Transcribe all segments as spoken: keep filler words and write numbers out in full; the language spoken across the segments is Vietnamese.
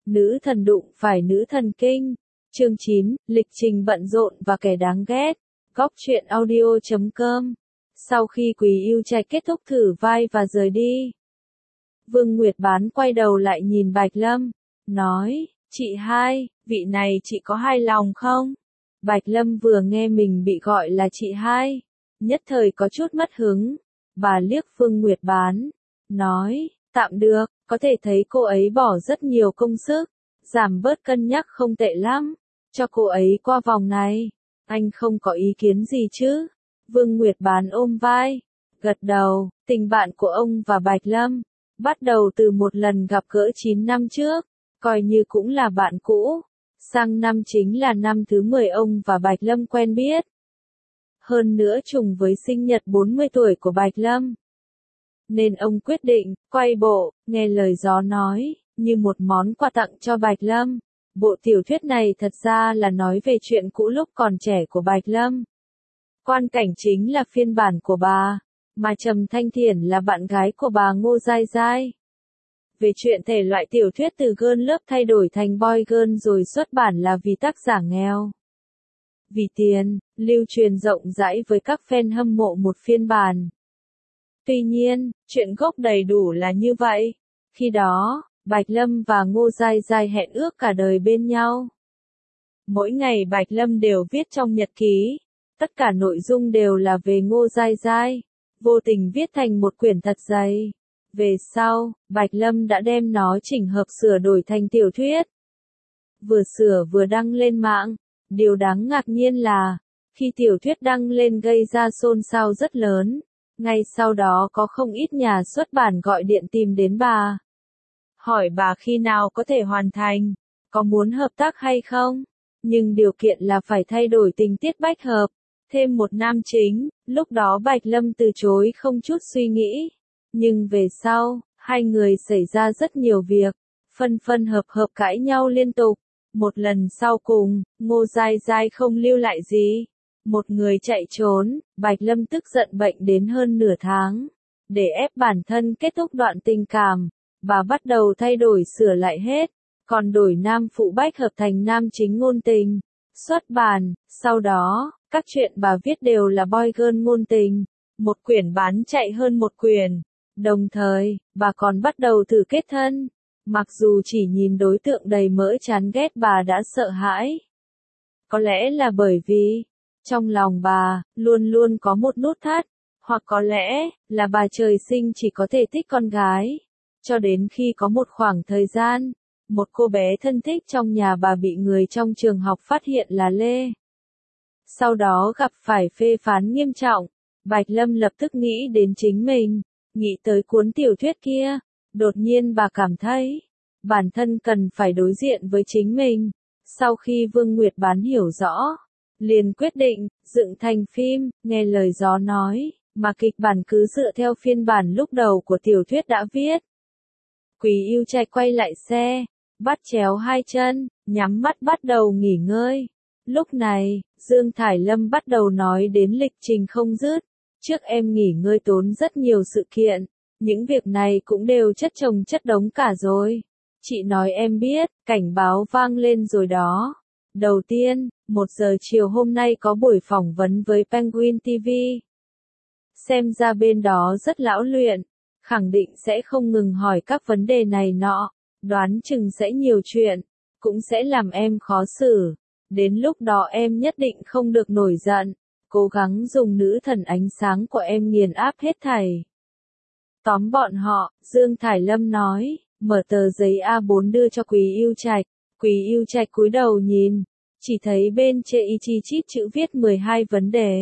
Nữ thần đụng phải nữ thần kinh. Chương chín, lịch trình bận rộn và kẻ đáng ghét. Góc truyện audio chấm com. Sau khi Quý Yêu Trạch kết thúc thử vai và rời đi, Vương Nguyệt Bán quay đầu lại nhìn Bạch Lâm, nói, chị hai, vị này chị có hài lòng không? Bạch Lâm vừa nghe mình bị gọi là chị hai, nhất thời có chút mất hứng. Bà liếc Vương Nguyệt Bán, nói, tạm được, có thể thấy cô ấy bỏ rất nhiều công sức, giảm bớt cân nhắc không tệ lắm, cho cô ấy qua vòng này, anh không có ý kiến gì chứ? Vương Nguyệt Bán ôm vai, gật đầu. Tình bạn của ông và Bạch Lâm bắt đầu từ một lần gặp gỡ chín năm trước, coi như cũng là bạn cũ. Sang năm chính là năm thứ mười ông và Bạch Lâm quen biết. Hơn nữa trùng với sinh nhật bốn mươi tuổi của Bạch Lâm, nên ông quyết định quay bộ, nghe lời gió nói, như một món quà tặng cho Bạch Lâm. Bộ tiểu thuyết này thật ra là nói về chuyện cũ lúc còn trẻ của Bạch Lâm. Quan cảnh chính là phiên bản của bà, mà Trầm Thanh Thiển là bạn gái của bà Ngô Giai Giai. Về chuyện thể loại tiểu thuyết từ girl love thay đổi thành boy girl rồi xuất bản là vì tác giả nghèo, vì tiền, lưu truyền rộng rãi với các fan hâm mộ một phiên bản. Tuy nhiên, chuyện gốc đầy đủ là như vậy. Khi đó, Bạch Lâm và Ngô Giai Giai hẹn ước cả đời bên nhau. Mỗi ngày Bạch Lâm đều viết trong nhật ký, tất cả nội dung đều là về Ngô Giai Giai, vô tình viết thành một quyển thật dày. Về sau, Bạch Lâm đã đem nó chỉnh hợp sửa đổi thành tiểu thuyết. Vừa sửa vừa đăng lên mạng. Điều đáng ngạc nhiên là, khi tiểu thuyết đăng lên gây ra xôn xao rất lớn, ngay sau đó có không ít nhà xuất bản gọi điện tìm đến bà, hỏi bà khi nào có thể hoàn thành, có muốn hợp tác hay không, nhưng điều kiện là phải thay đổi tình tiết bách hợp, thêm một nam chính. Lúc đó Bạch Lâm từ chối không chút suy nghĩ, nhưng về sau, hai người xảy ra rất nhiều việc, phân phân hợp hợp cãi nhau liên tục. Một lần sau cùng, Ngô Giai Giai không lưu lại gì, một người chạy trốn. Bạch Lâm tức giận bệnh đến hơn nửa tháng. Để ép bản thân kết thúc đoạn tình cảm, bà bắt đầu thay đổi sửa lại hết, còn đổi nam phụ bách hợp thành nam chính ngôn tình, xuất bản. Sau đó, các chuyện bà viết đều là boy girl ngôn tình, một quyển bán chạy hơn một quyển. Đồng thời, bà còn bắt đầu thử kết thân. Mặc dù chỉ nhìn đối tượng đầy mỡ chán ghét bà đã sợ hãi. Có lẽ là bởi vì, trong lòng bà, luôn luôn có một nút thắt, hoặc có lẽ, là bà trời sinh chỉ có thể thích con gái. Cho đến khi có một khoảng thời gian, một cô bé thân thích trong nhà bà bị người trong trường học phát hiện là Lê. Sau đó gặp phải phê phán nghiêm trọng, Bạch Lâm lập tức nghĩ đến chính mình, nghĩ tới cuốn tiểu thuyết kia. Đột nhiên bà cảm thấy, bản thân cần phải đối diện với chính mình. Sau khi Vương Nguyệt Bán hiểu rõ, liền quyết định, dựng thành phim, nghe lời gió nói, mà kịch bản cứ dựa theo phiên bản lúc đầu của tiểu thuyết đã viết. Quý Yêu Trạch quay lại xe, bắt chéo hai chân, nhắm mắt bắt đầu nghỉ ngơi. Lúc này, Dương Thải Lâm bắt đầu nói đến lịch trình không dứt. Trước em nghỉ ngơi tốn rất nhiều sự kiện. Những việc này cũng đều chất chồng chất đống cả rồi. Chị nói em biết, cảnh báo vang lên rồi đó. Đầu tiên, một giờ chiều hôm nay có buổi phỏng vấn với Penguin ti vi. Xem ra bên đó rất lão luyện, khẳng định sẽ không ngừng hỏi các vấn đề này nọ, đoán chừng sẽ nhiều chuyện, cũng sẽ làm em khó xử. Đến lúc đó em nhất định không được nổi giận, cố gắng dùng nữ thần ánh sáng của em nghiền áp hết thảy. Tóm bọn họ, Dương Thải Lâm nói, mở tờ giấy a bốn đưa cho Quý Yêu Trạch. Quý Yêu Trạch cúi đầu nhìn, chỉ thấy bên trên y chi chít chữ viết mười hai vấn đề.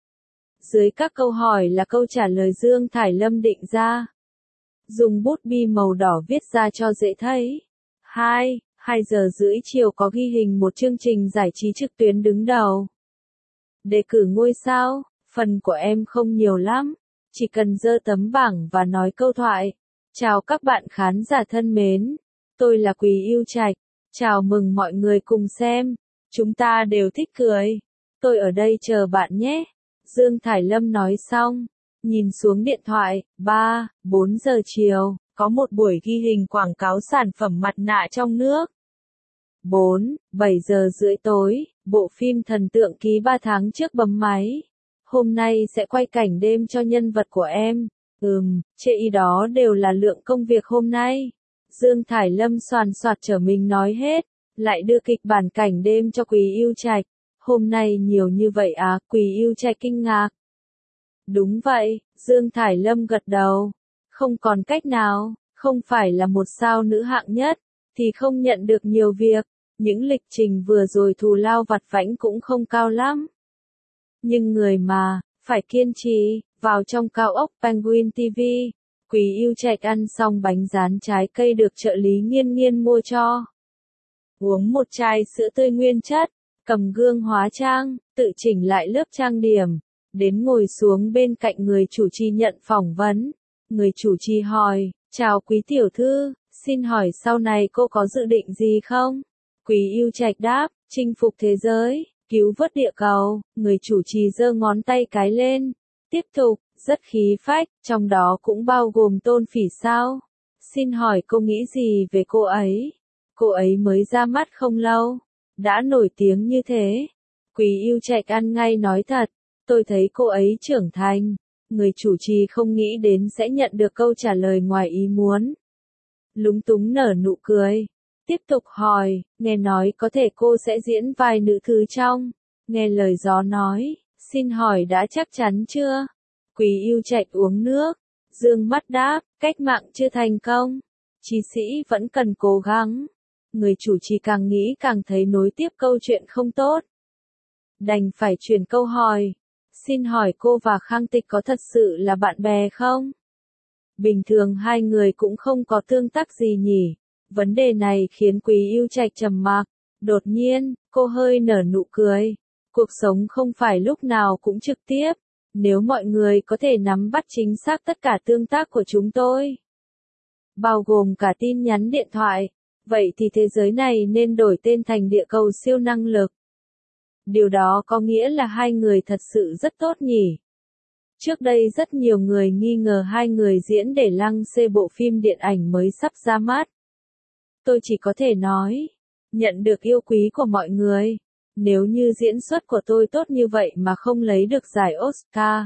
Dưới các câu hỏi là câu trả lời Dương Thải Lâm định ra. Dùng bút bi màu đỏ viết ra cho dễ thấy. hai. hai giờ rưỡi chiều có ghi hình một chương trình giải trí trực tuyến đứng đầu. Đề cử ngôi sao, phần của em không nhiều lắm. Chỉ cần giơ tấm bảng và nói câu thoại. Chào các bạn khán giả thân mến. Tôi là Quý Yêu Trạch. Chào mừng mọi người cùng xem. Chúng ta đều thích cười. Tôi ở đây chờ bạn nhé. Dương Thải Lâm nói xong. Nhìn xuống điện thoại. ba, bốn giờ chiều. có một buổi ghi hình quảng cáo sản phẩm mặt nạ trong nước. bốn. bảy giờ rưỡi tối, bộ phim Thần tượng ký ba tháng trước bấm máy. Hôm nay sẽ quay cảnh đêm cho nhân vật của em. Ừm, chê ý đó đều là lượng công việc hôm nay. Dương Thải Lâm soàn soạt trở mình nói hết, lại đưa kịch bản cảnh đêm cho Quý Yêu Trạch. Hôm nay nhiều như vậy à? Quý Yêu Trạch kinh ngạc. Đúng vậy, Dương Thải Lâm gật đầu. Không còn cách nào, không phải là một sao nữ hạng nhất, thì không nhận được nhiều việc. Những lịch trình vừa rồi thù lao vặt vãnh cũng không cao lắm. Nhưng người mà, phải kiên trì, vào trong cao ốc Penguin ti vi. Quý Yêu Trạch ăn xong bánh rán trái cây được trợ lý Nghiên Nghiên mua cho. Uống một chai sữa tươi nguyên chất, cầm gương hóa trang, tự chỉnh lại lớp trang điểm, đến ngồi xuống bên cạnh người chủ trì nhận phỏng vấn. Người chủ trì hỏi, chào Quý tiểu thư, xin hỏi sau này cô có dự định gì không? Quý Yêu Trạch đáp, chinh phục thế giới, cứu vớt địa cầu. Người chủ trì giơ ngón tay cái lên. Tiếp tục, rất khí phách, trong đó cũng bao gồm Tôn Phỉ sao? Xin hỏi cô nghĩ gì về cô ấy? Cô ấy mới ra mắt không lâu, đã nổi tiếng như thế. Quý Yêu Trạch ăn ngay nói thật, tôi thấy cô ấy trưởng thành. Người chủ trì không nghĩ đến sẽ nhận được câu trả lời ngoài ý muốn. Lúng túng nở nụ cười. Tiếp tục hỏi, nghe nói có thể cô sẽ diễn vai nữ thứ trong. Nghe lời gió nói, xin hỏi đã chắc chắn chưa? Quý Yêu Trạch uống nước, dương mắt đáp, cách mạng chưa thành công. Chí sĩ vẫn cần cố gắng. Người chủ trì càng nghĩ càng thấy nối tiếp câu chuyện không tốt. Đành phải chuyển câu hỏi. Xin hỏi cô và Khang Tịch có thật sự là bạn bè không? Bình thường hai người cũng không có tương tác gì nhỉ? Vấn đề này khiến Quý Yêu Trạch trầm mặc. Đột nhiên, cô hơi nở nụ cười. Cuộc sống không phải lúc nào cũng trực tiếp. Nếu mọi người có thể nắm bắt chính xác tất cả tương tác của chúng tôi, bao gồm cả tin nhắn điện thoại, vậy thì thế giới này nên đổi tên thành địa cầu siêu năng lực. Điều đó có nghĩa là hai người thật sự rất tốt nhỉ? Trước đây rất nhiều người nghi ngờ hai người diễn để lăng xê bộ phim điện ảnh mới sắp ra mắt. Tôi chỉ có thể nói, nhận được yêu quý của mọi người. Nếu như diễn xuất của tôi tốt như vậy mà không lấy được giải Oscar,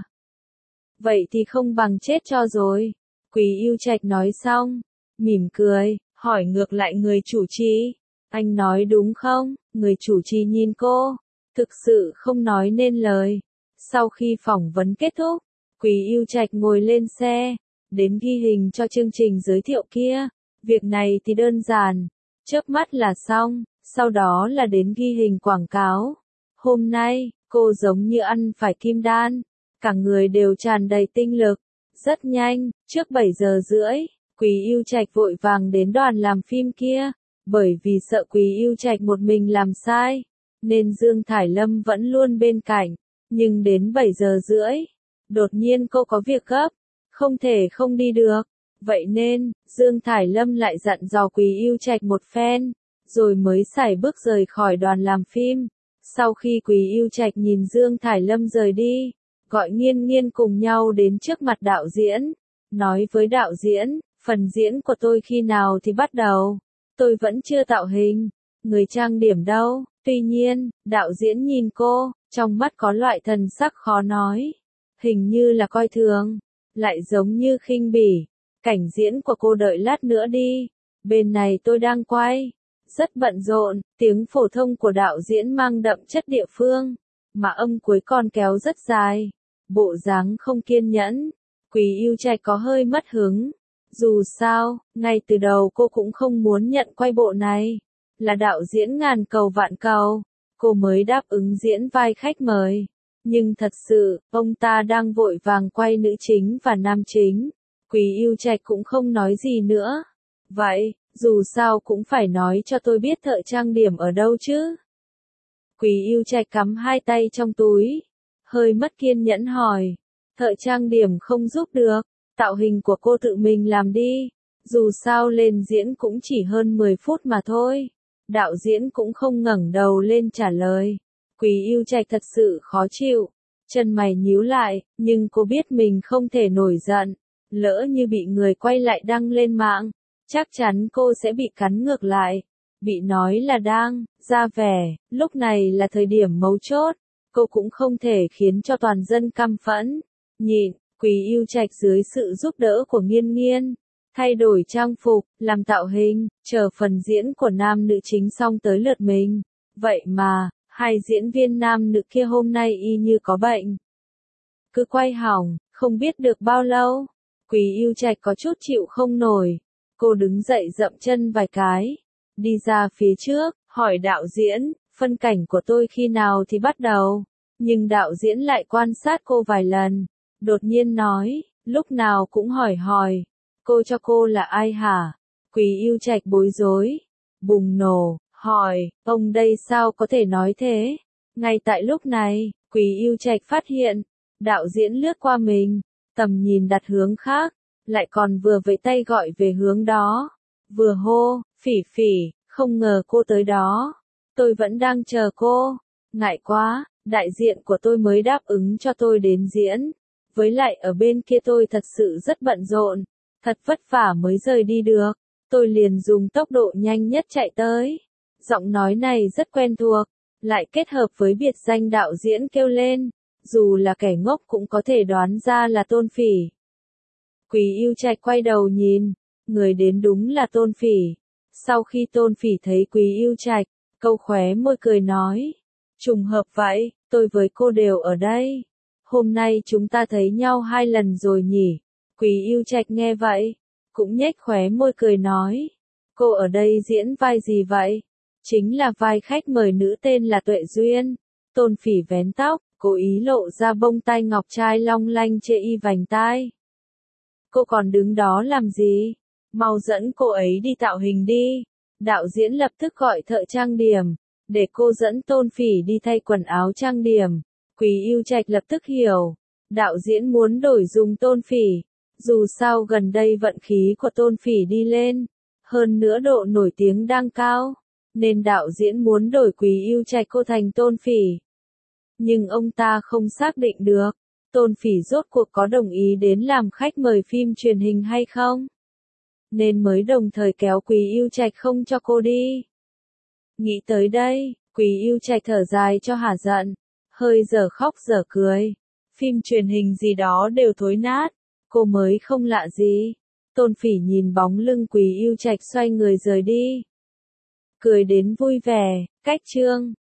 vậy thì không bằng chết cho rồi. Quý Yêu Trạch nói xong, mỉm cười, hỏi ngược lại người chủ trì. Anh nói đúng không? Người chủ trì nhìn cô, thực sự không nói nên lời. Sau khi phỏng vấn kết thúc, Quý Yêu Trạch ngồi lên xe, đến ghi hình cho chương trình giới thiệu kia. Việc này thì đơn giản, chớp mắt là xong. Sau đó là đến ghi hình quảng cáo. Hôm nay, cô giống như ăn phải kim đan. Cả người đều tràn đầy tinh lực. Rất nhanh, trước bảy giờ rưỡi, Quý Yêu Trạch vội vàng đến đoàn làm phim kia. Bởi vì sợ Quý Yêu Trạch một mình làm sai, nên Dương Thải Lâm vẫn luôn bên cạnh. Nhưng đến bảy giờ rưỡi, đột nhiên cô có việc gấp, không thể không đi được. Vậy nên, Dương Thải Lâm lại dặn dò Quý Yêu Trạch một phen, rồi mới sải bước rời khỏi đoàn làm phim. Sau khi Quý Yêu Trạch nhìn Dương Thải Lâm rời đi, gọi Nghiên Nghiên cùng nhau đến trước mặt đạo diễn, nói với đạo diễn, phần diễn của tôi khi nào thì bắt đầu? Tôi vẫn chưa tạo hình, người trang điểm đâu? Tuy nhiên, đạo diễn nhìn cô, trong mắt có loại thần sắc khó nói, hình như là coi thường, lại giống như khinh bỉ. Cảnh diễn của cô đợi lát nữa đi, bên này tôi đang quay. Rất bận rộn, tiếng phổ thông của đạo diễn mang đậm chất địa phương, mà âm cuối còn kéo rất dài. Bộ dáng không kiên nhẫn, Quý Yêu Trạch có hơi mất hứng. Dù sao, ngay từ đầu cô cũng không muốn nhận quay bộ này. Là đạo diễn ngàn cầu vạn cầu, cô mới đáp ứng diễn vai khách mời. Nhưng thật sự, ông ta đang vội vàng quay nữ chính và nam chính. Quý Yêu Trạch cũng không nói gì nữa. Vậy, dù sao cũng phải nói cho tôi biết thợ trang điểm ở đâu chứ. Quý Yêu Trạch cắm hai tay trong túi, hơi mất kiên nhẫn hỏi. Thợ trang điểm không giúp được, tạo hình của cô tự mình làm đi. Dù sao lên diễn cũng chỉ hơn mười phút mà thôi. Đạo diễn cũng không ngẩng đầu lên trả lời. Quý Yêu Trạch thật sự khó chịu, chân mày nhíu lại, nhưng cô biết mình không thể nổi giận. Lỡ như bị người quay lại đăng lên mạng, chắc chắn cô sẽ bị cắn ngược lại. Bị nói là đang ra vẻ, lúc này là thời điểm mấu chốt, cô cũng không thể khiến cho toàn dân căm phẫn. Nhịn, Quý Yêu Trạch dưới sự giúp đỡ của Nghiên Nghiên, thay đổi trang phục, làm tạo hình, chờ phần diễn của nam nữ chính xong tới lượt mình. Vậy mà, hai diễn viên nam nữ kia hôm nay y như có bệnh. Cứ quay hỏng, không biết được bao lâu. Quý Yêu Trạch có chút chịu không nổi. Cô đứng dậy dậm chân vài cái, đi ra phía trước, hỏi đạo diễn, phân cảnh của tôi khi nào thì bắt đầu. Nhưng đạo diễn lại quan sát cô vài lần, đột nhiên nói, lúc nào cũng hỏi hỏi. Cô cho cô là ai hả? Quý Yêu Trạch bối rối, bùng nổ, hỏi, ông đây sao có thể nói thế? Ngay tại lúc này, Quý Yêu Trạch phát hiện, đạo diễn lướt qua mình, tầm nhìn đặt hướng khác, lại còn vừa vẫy tay gọi về hướng đó, vừa hô, Phỉ Phỉ, không ngờ cô tới đó, tôi vẫn đang chờ cô, ngại quá, đại diện của tôi mới đáp ứng cho tôi đến diễn, với lại ở bên kia tôi thật sự rất bận rộn, thật vất vả mới rời đi được, tôi liền dùng tốc độ nhanh nhất chạy tới. Giọng nói này rất quen thuộc, lại kết hợp với biệt danh đạo diễn kêu lên, dù là kẻ ngốc cũng có thể đoán ra là Tôn Phỉ. Quý Yêu Trạch quay đầu nhìn, người đến đúng là Tôn Phỉ. Sau khi Tôn Phỉ thấy Quý Yêu Trạch, câu khóe môi cười nói, trùng hợp vậy, tôi với cô đều ở đây. Hôm nay chúng ta thấy nhau hai lần rồi nhỉ? Quý Yêu Trạch nghe vậy, cũng nhếch khóe môi cười nói, cô ở đây diễn vai gì vậy? Chính là vai khách mời nữ tên là Tuệ Duyên. Tôn Phỉ vén tóc, cố ý lộ ra bông tai ngọc trai long lanh chê y vành tai. Cô còn đứng đó làm gì? Mau dẫn cô ấy đi tạo hình đi. Đạo diễn lập tức gọi thợ trang điểm, để cô dẫn Tôn Phỉ đi thay quần áo trang điểm. Quý Yêu Trạch lập tức hiểu, đạo diễn muốn đổi dùng Tôn Phỉ. Dù sao gần đây vận khí của Tôn Phỉ đi lên, hơn nữa độ nổi tiếng đang cao, nên đạo diễn muốn đổi Quý Yêu Trạch cô thành Tôn Phỉ. Nhưng ông ta không xác định được, Tôn Phỉ rốt cuộc có đồng ý đến làm khách mời phim truyền hình hay không, nên mới đồng thời kéo Quý Yêu Trạch không cho cô đi. Nghĩ tới đây, Quý Yêu Trạch thở dài cho hả giận, hơi dở khóc dở cười. Phim truyền hình gì đó đều thối nát, cô mới không lạ gì. Tôn Phỉ nhìn bóng lưng Quý Yêu Trạch xoay người rời đi, cười đến vui vẻ. Cách chương